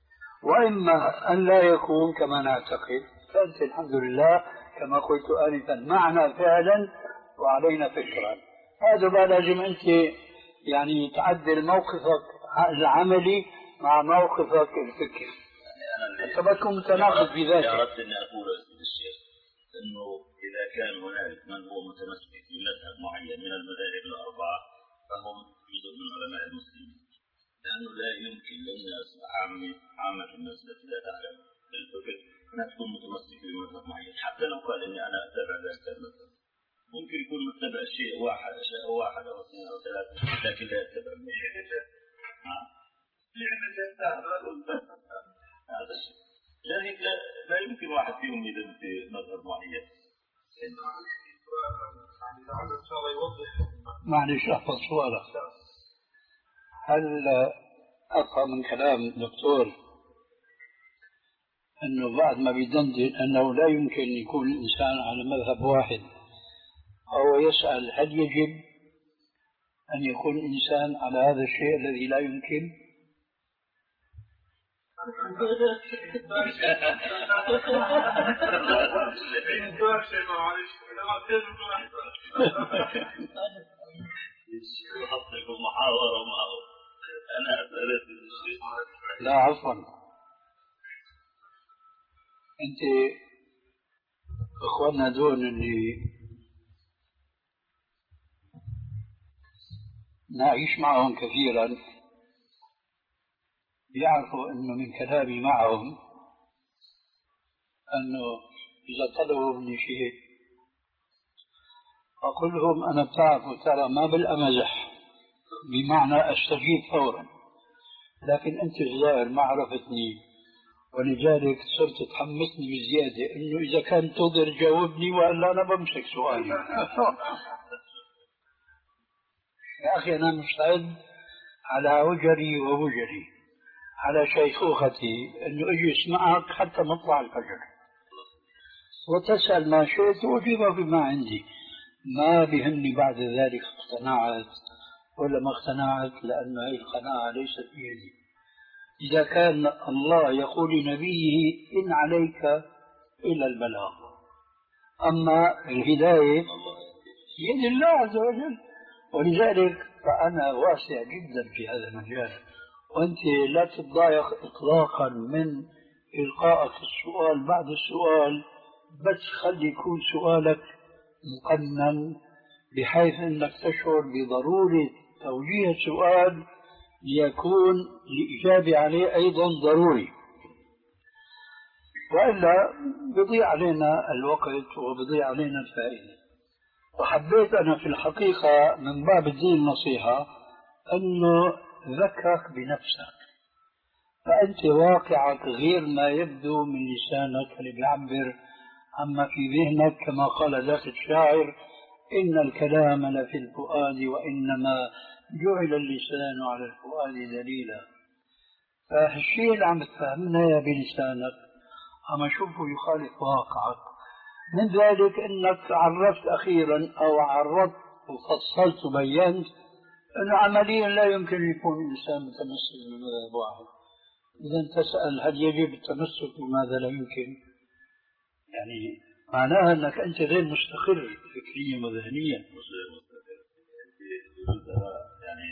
وإما أن لا يكون كما نعتقد فأنت الحمد لله كما قلت آنفا معنا فعلا وعلينا فكرا. هذا ما لازم أنت يعني تعدل موقفك العملي مع موقفك الفكري. أنت ما تكون متناقض في ذاتك. أردت أن أقول للشيخ أنه إذا كان هنالك من هو متمسك بمذهب معين من المذاهب الأربعة فهم جزء من علماء المسلمين، لأنه لا يمكن للناس عامة عامة الناس التي لا تعلم الفكر أن تكون متمسك بمذهب معين، حتى لو قال إني أنا أتبع ذلك المذهب. ممكن يكون متبع شيء واحد أشياء واحد أو اثنين أو ثلاثة، لكن لا يتبع المذهب. هذا الشيء يعني لا, لا يمكن واحد فيهم يدل في مذهب معين. معلش أحفظ سؤالك. هل أفهم من كلام الدكتور أنه بعد ما بيدندن أنه لا يمكن يكون الإنسان على مذهب واحد، أو يسأل هل يجب أن يكون الإنسان على هذا الشيء الذي لا يمكن؟ لا عفوا، أنت إخواننا دول اللي نعيش معهم كثيرا يعرفوا أنه من كلامي معهم أنه إذا طلبوا مني شيء أقول لهم أنا بتعرفوا ترى ما بالأمزح بمعنى أستجيب فورا، لكن أنت الظاهر ما عرفتني ولذلك صرت تحمسني بزيادة أنه إذا كان تقدر جاوبني وإلا أنا بمسك سؤالي. يا أخي أنا مستعد على وجري ووجري على شيخوختي أنه أجي اسمعك حتى مطلع الفجر وتسأل ما شئت وأجيبك بما عندي. ما بهمني بعد ذلك اقتنعت ولا ما اقتنعت، لأن هذه القناعة ليست بيدي. إذا كان الله يقول لنبيه إن عليك إلا البلاغ، أما الهداية بيد الله عز وجل، ولذلك فأنا واسع جدا في هذا المجال، وأنت لا تتضايق إطلاقا من إلقائك السؤال بعد السؤال، بس خلي يكون سؤالك مقنن بحيث أنك تشعر بضرورة توجيه السؤال ليكون الإجابة عليه أيضا ضروري، وإلا بيضيع علينا الوقت وبيضيع علينا الفائدة. وحبيت أنا في الحقيقة من باب الدين النصيحة أنه ذكرك بنفسك، فأنت واقعك غير ما يبدو من لسانك اللي بيعبر عما في ذهنك، كما قال ذاك الشاعر: إن الكلام لفي الفؤاد وإنما جعل اللسان على الفؤاد دليلا. فهالشيء اللي عم تفهمنا يا بلسانك عم أشوفه يخالف واقعك، من ذلك أنك عرفت أخيرا أو عرضت وفصلت وبينت أنه عمليا لا يمكن أن يكون الإنسان متمسك بمذهب واحد. إذا تسأل هل يجب التمسك بماذا لا يمكن؟ يعني معناها أنك أنت غير مستقر فكريا وذهنيا. يعني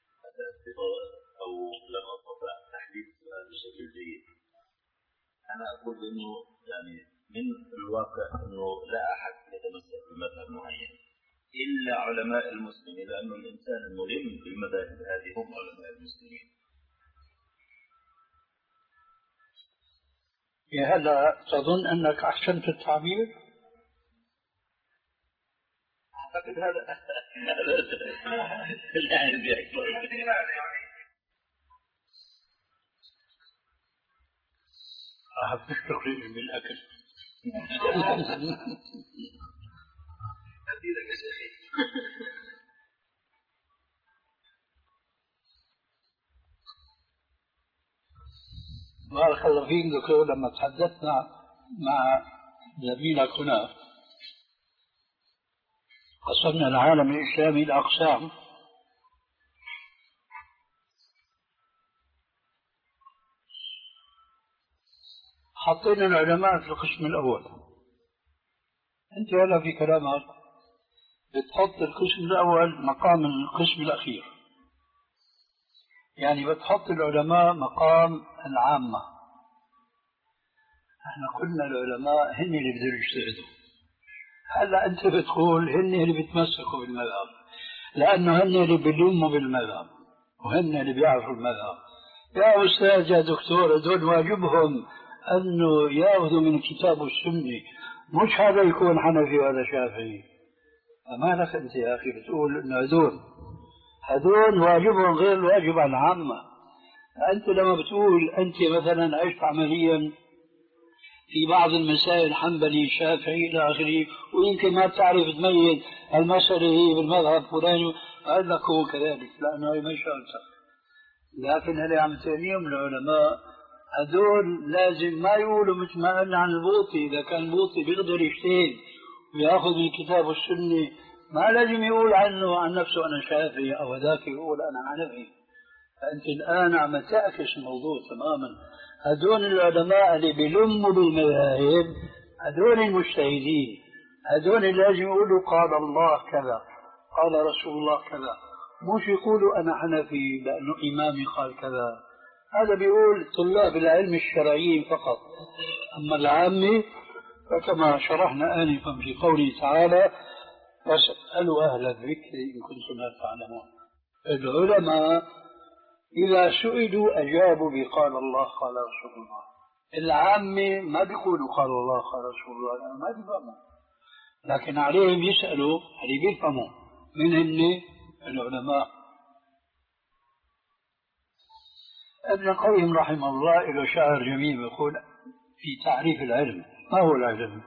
أو لم أستطع تحديد السؤال بشكل جيد. أنا أقول إنه يعني من الواقع إنه لا أحد يتمسك بمذهب معين إلا علماء المسلمين، لأن الإنسان الملم بالمذاهب هذه هم علماء المسلمين. يا هلا تظن أنك أحسنت التعبير؟ أعتقد هذا لا عندي أكبر. أحب تشتغل بالأكل. أديلك يا شيخي. بارك الله فيك دكتور. لما تحدثنا مع زميلك هنا قسمنا العالم الإسلامي إلى أقسام، حطينا العلماء في القسم الأول. أنت هلا في كلامك بتحط القسم الأول مقام القسم الأخير، يعني بتحط العلماء مقام العامة. احنا قلنا العلماء هن اللي بدهم يجتهدوا، هلا أنت بتقول هن اللي بيتمسكوا بالمذهب، لأنه هن اللي بيلموا بالمذهب وهن اللي بيعرفوا المذهب. يا أستاذ يا دكتور، هذول واجبهم أنه يأخذوا من الكتاب والسنة، مش هذا يكون حنفي وهذا شافعي. فما لك أنت يا أخي بتقول إنه هذول هذول واجبهم غير الواجب على العامة. أنت لما بتقول أنت مثلا عشت عمليا في بعض المسائل حنبلي شافعي إلى آخره، ويمكن ما بتعرف تميز المسألة هي بالمذهب فلاني، أقول لك هو كذلك لأنه هي ما شغلتك. لكن اللي عم تعنيهم العلماء هذول لازم ما يقولوا مثل ما قلنا عن البوطي. إذا كان البوطي بيقدر يجتهد ويأخذ من الكتاب والسنة، ما لازم يقول عنه عن نفسه أنا شافعي أو ذاك يقول أنا حنفي. فأنت الآن عم تعكس الموضوع تماما. هذول العلماء اللي بيلموا بالمذاهب هذول المجتهدين، هذول لازم يقولوا قال الله كذا قال رسول الله كذا، مش يقولوا أنا حنفي لأنه إمامي قال كذا. هذا بيقول طلاب العلم الشرعيين فقط. أما العامة فكما شرحنا آنفا في قوله تعالى: فاسألوا أهل الذكر إن كنتم لا تعلمون. العلماء إذا سئلوا أجابوا بقال الله قال رسول الله. العامة ما بيقولوا قال الله قال رسول الله، لأنه ما بيفهموا، لكن عليهم يسألوا اللي بيفهموا من هن العلماء. ابن القيم رحمه الله له شعر جميل يقول في تعريف العلم: ما هو العلم؟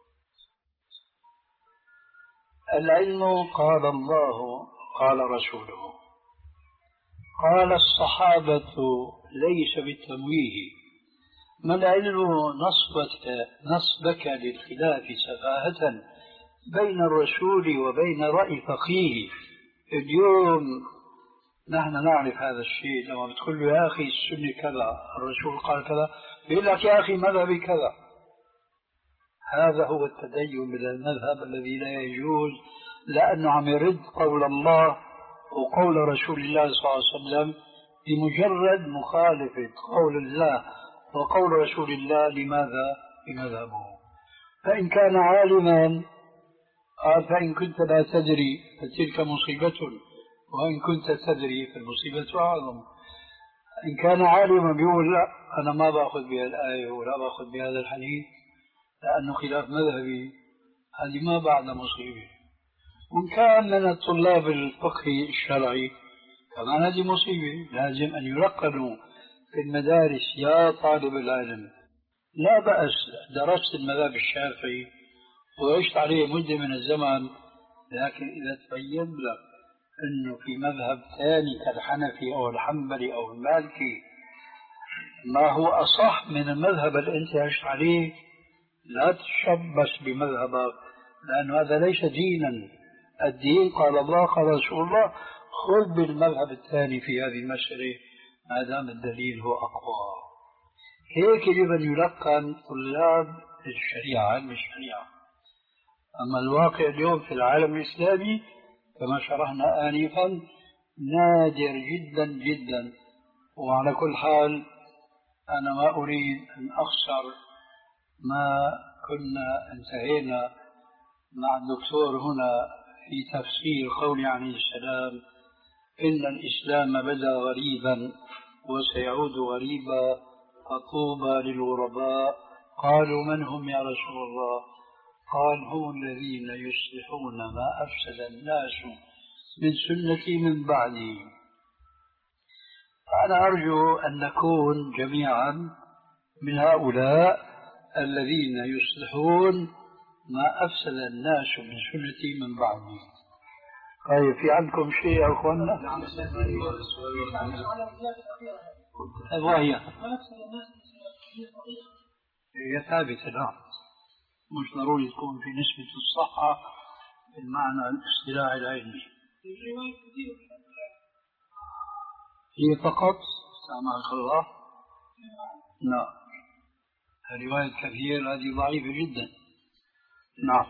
العلم قال الله قال رسوله قال الصحابة ليس بالتمويه. ما العلم نصبك, نصبك للخلاف سفاهة بين الرسول وبين رأي فقيه. اليوم نحن نعرف هذا الشيء، لما بتقول له يا أخي السنة كذا الرسول قال كذا، بيقول لك يا أخي مذهبي كذا. هذا هو التدين بالمذهب الذي لا يجوز، لأنه عم يرد قول الله وقول رسول الله صلى الله عليه وسلم بمجرد مخالفة قول الله وقول رسول الله لماذا؟ لمذهبه. فإن كان عالما قال: فإن كنت لا تدري فتلك مصيبة، وإن كنت تدري فالمصيبة أعظم. إن كان عالما بيقول لا أنا ما بأخذ بهذه الآية ولا بأخذ بهذا الحديث لأنه خلاف مذهبي، هذه ما بعد مصيبة. وإن كان من الطلاب الفقه الشرعي كمان هذه مصيبة. لازم أن يلقنوا في المدارس يا طالب العلم لا بأس درست المذهب الشافعي وعشت عليه مدة من الزمن، لكن إذا تبين لك أنه في مذهب ثاني كالحنفي أو الحنبلي أو المالكي ما هو أصح من المذهب اللي أنت عشت عليه، لا تشبث بمذهبك، لأن هذا ليس دينا. الدين قال الله قال رسول الله، خذ بالمذهب الثاني في هذه المسألة ما دام الدليل هو أقوى. هيك يجب أن يلقن طلاب الشريعة علم الشريعة. أما الواقع اليوم في العالم الإسلامي كما شرحنا آنفا نادر جدا جدا. وعلى كل حال أنا ما أريد أن أخسر ما كنا انتهينا مع الدكتور هنا في تفسير قول عليه السلام إن الإسلام بدأ غريبا وسيعود غريبا فطوبى للغرباء. قالوا من هم يا رسول الله؟ قال هم الذين يصلحون ما أفسد الناس من سنتي من بعدي. فأنا أرجو أن نكون جميعا من هؤلاء الذين يصلحون ما أفسد الناس من سنتي من بعدي. طيب في عندكم شيء يا أخوانا؟ وهي هي ثابتة نعم، مش ضروري تكون في نسبة الصحة بالمعنى الاصطلاحي العلمي. هي فقط سامحك الله لا، رواية كثير هذه ضعيفة جدا. نعم.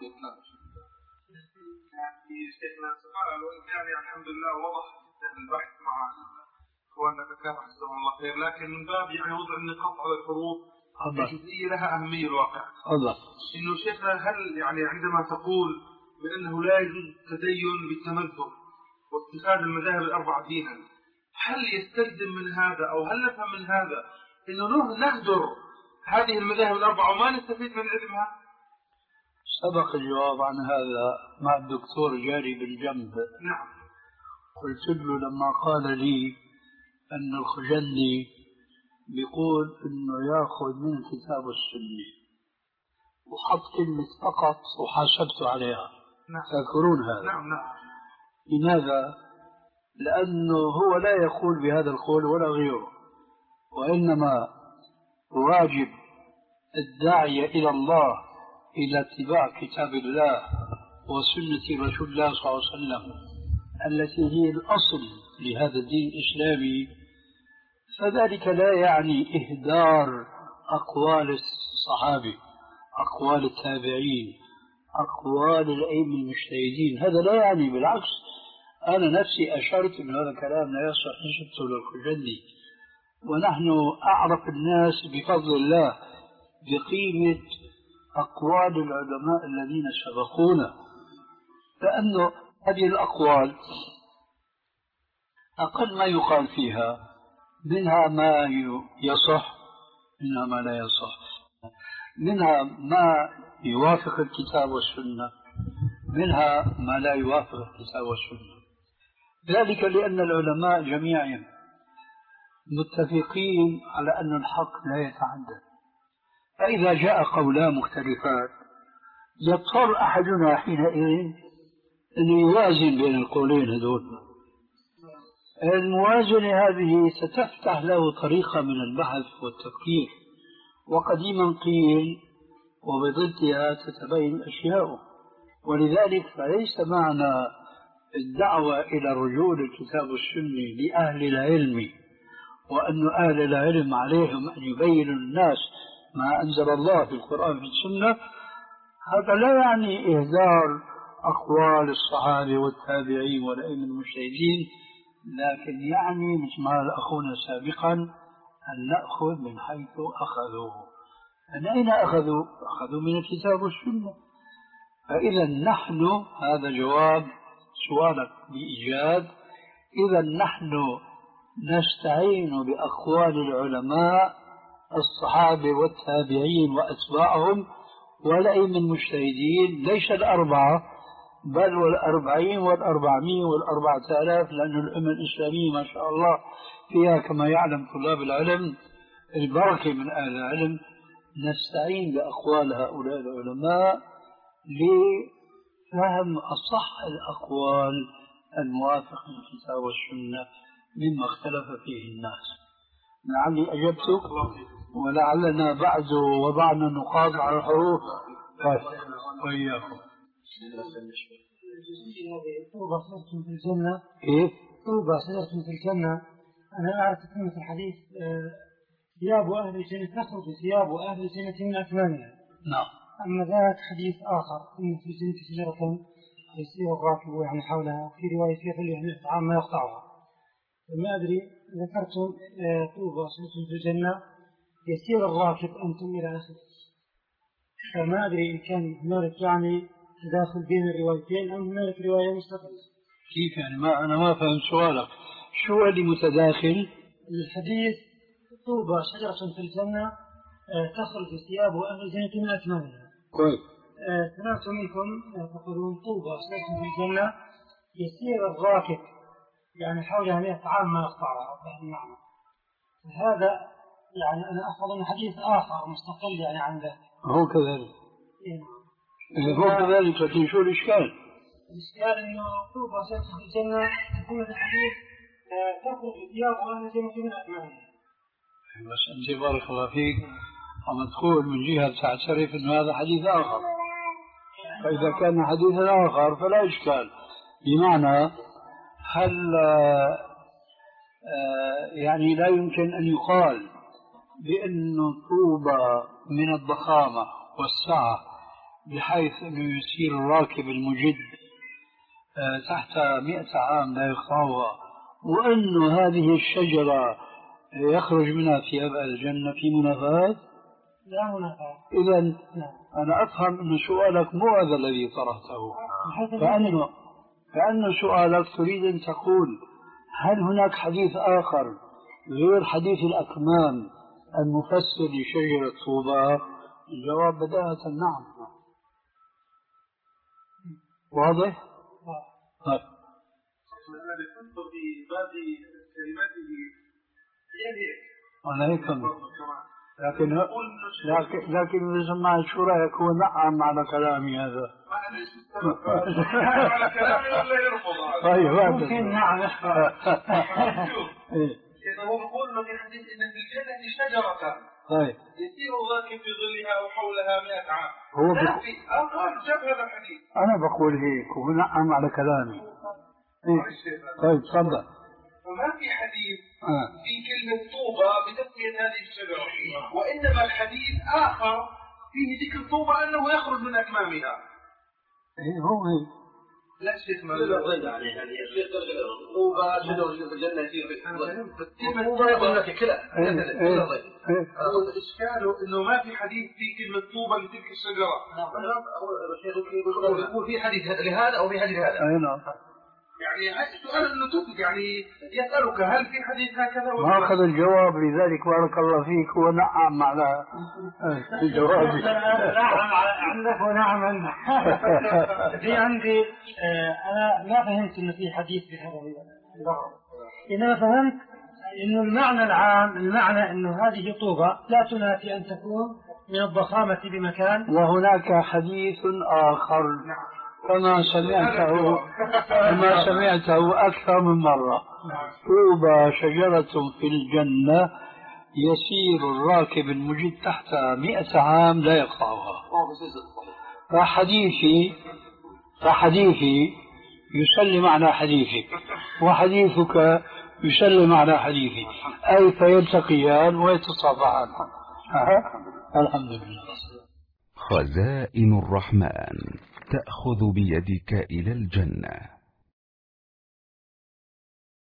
شيخنا سؤال وإن كان الحمد لله وضح البحث مع اخواننا الدكاتره جزاهم الله خير، لكن من باب يعني وضع النقاط على الحروف الجزئيه لها اهميه الواقع. الله. انه شيخنا هل يعني عندما تقول بانه لا يجوز التدين بالتمذهب واتخاذ المذاهب الاربعه دينا، هل يستلزم من هذا او هل نفهم من هذا انه نهدر هذه المذاهب الاربعه وما نستفيد من علمها؟ سبق الجواب عن هذا مع الدكتور جاري بالجنب. نعم. قلت له لما قال لي أن الخجندي بيقول أنه يأخذ من الكتاب والسنة وحط كلمة فقط وحاسبته عليها. نعم. تذكرون هذا؟ نعم نعم. لماذا؟ لأنه هو لا يقول بهذا القول ولا غيره، وإنما واجب الداعية إلى الله إلى اتباع كتاب الله وسنة رسول الله صلى الله عليه وسلم التي هي الأصل لهذا الدين الإسلامي، فذلك لا يعني إهدار أقوال الصحابة، أقوال التابعين، أقوال الأئمة المجتهدين. هذا لا يعني، بالعكس أنا نفسي أشرت أن هذا الكلام لا يصح نسبته للخجندي، ونحن أعرف الناس بفضل الله بقيمة أقوال العلماء الذين سبقونا، لأن هذه الأقوال أقل ما يقال فيها منها ما يصح منها ما لا يصح، منها ما يوافق الكتاب والسنة، منها ما لا يوافق الكتاب والسنة. ذلك لأن العلماء جميعا متفقين على أن الحق لا يتعدد، فإذا جاء قولان مختلفات يضطر أحدنا حينئذ أن يوازن بين القولين هذول. الموازنة هذه ستفتح له طريقة من البحث والتفكير، وقديما قيل وبضدها تتبين الأشياء. ولذلك فليس معنى الدعوة إلى الرجوع للكتاب والسنة لأهل العلم وأن أهل العلم عليهم أن يبينوا الناس ما أنزل الله في القرآن في السنة، هذا لا يعني إهدار أقوال الصحابة والتابعين والأئمة المجتهدين، لكن يعني مثل ما قال أخونا سابقا أن نأخذ من حيث أخذوا. من أين أخذوا؟ أخذوا من الكتاب والسنة. فإذا نحن، هذا جواب سؤالك بإيجاد. إذا نحن نستعين بأقوال العلماء الصحابة والتابعين وأتباعهم والأئمة المجتهدين، ليس الأربعة بل والأربعين والأربعمائة والأربعة آلاف، لأن الأمة الإسلامية ما شاء الله فيها كما يعلم طلاب العلم البركة من أهل العلم. نستعين بأقوال هؤلاء العلماء لفهم أصح الأقوال الموافق للكتاب والسنة مما اختلف فيه الناس. لعلي أجبتك ولعلنا بعد وضعنا النقاط على الحروف. وإياكم. طوبى شجرة في الجنة. كيف؟ طوبى شجرة في الجنة. أنا أعرف كلمة الحديث ثياب أهل الجنة تخرج ثياب أهل الجنة من أكمامها. نعم. أما ذاك حديث آخر إن في الجنة شجرة يسير الراكب يعني حولها، في رواية فيها يعني طعام ما يقطعها. ما أدري ذكرتم طوبى شجرة في الجنة يسير الراكب أنتم إلى آخره، فما أدري إن كان هنالك يعني تداخل بين الروايتين أم هنالك رواية مستقلة. كيف يعني؟ ما أنا ما فهم سؤالك. شو اللي متداخل؟ الحديث طوبى شجرة في الجنة تخرج ثياب أهل الجنة من أكمامها. كويس. سمعت منكم تقولون طوبى شجرة في الجنة يسير الراكب يعني حولها مئة عام ما يقطعها. نعم. هذا يعني أنا أحفظ أن حديث آخر مستقل يعني عن ذلك. هو كذلك. إيه. هو كذلك، لكن شو الإشكال؟ الإشكال إنه طوبى شجرة في الجنة يكون الحديث تخرج ثياب أهل الجنة من أكمامها. بس أنت بارك الله فيك عم تقول من جهة تعترف أن هذا حديث آخر، فإذا كان حديثا آخر فلا إشكال. بمعنى هل يعني لا يمكن أن يقال بأن طوبى من الضخامة والسعة بحيث أنه يسير الراكب المجد تحت مئة عام لا يقطعها، وأن هذه الشجرة يخرج منها ثياب الجنة في منافاة؟ لا منافاة. إذا أنا أفهم أن سؤالك مو هذا الذي طرحته، فأنه فأن سؤالك تريد أن تقول هل هناك حديث آخر غير حديث الأكمام المفسر لشجرة طوبى؟ الجواب بداهة نعم. واضح؟ طيب. في بعض كلماته أنا هيك لكن لكن لكن إذا ما شو رأيك هو نعم على كلامي هذا؟ على كلامي ولا يرفض؟ طيب ممكن نعم. إذا هو بيقول إنه في حديث إن في الجنة شجرة طيب يسير الراكب في ظلها وحولها مئة عام. هو بق... في آخر جاب هذا الحديث. أنا بقول هيك وهو نعم على كلامي. إيه؟ طيب تفضل. وما في حديث آه. في كلمة طوبى بتسمية هذه الشجرة، وإنما الحديث آخر فيه ذكر طوبى أنه يخرج من أكمامها. إيه هو هيك. لا شيخ ما يعني الشيخ طوبى شجرة في الجنة يسير كلمة طوبى لك كلا. إشكاله إنه ما في حديث في كلمة طوبى لتلك الشجرة. الشيخ يقول في حديث لهذا أو في حديث لهذا. أي نعم. يعني سؤال انه تطلق يعني يسألك هل في حديث هكذا ولا ما أخذ الجواب، لذلك بارك الله فيك هو نعم على الجواب. نعم عندك ونعم عندك. في عندي أنا ما فهمت إنه في حديث بهذا اللغة، إنما فهمت إنه المعنى العام المعنى إنه هذه طوبى لا تنافي أن تكون من الضخامة بمكان. وهناك حديث آخر كما سمعته كما سمعته أكثر من مرة، طوبى شجرة في الجنة يسير الراكب المجد تحت مئة عام لا يقطعها. فحديثي فحديثي يسلم على حديثك وحديثك يسلم على حديثي، أي فيلتقيان ويتصافحان. الحمد لله. خزائن الرحمن تأخذ بيدك إلى الجنة.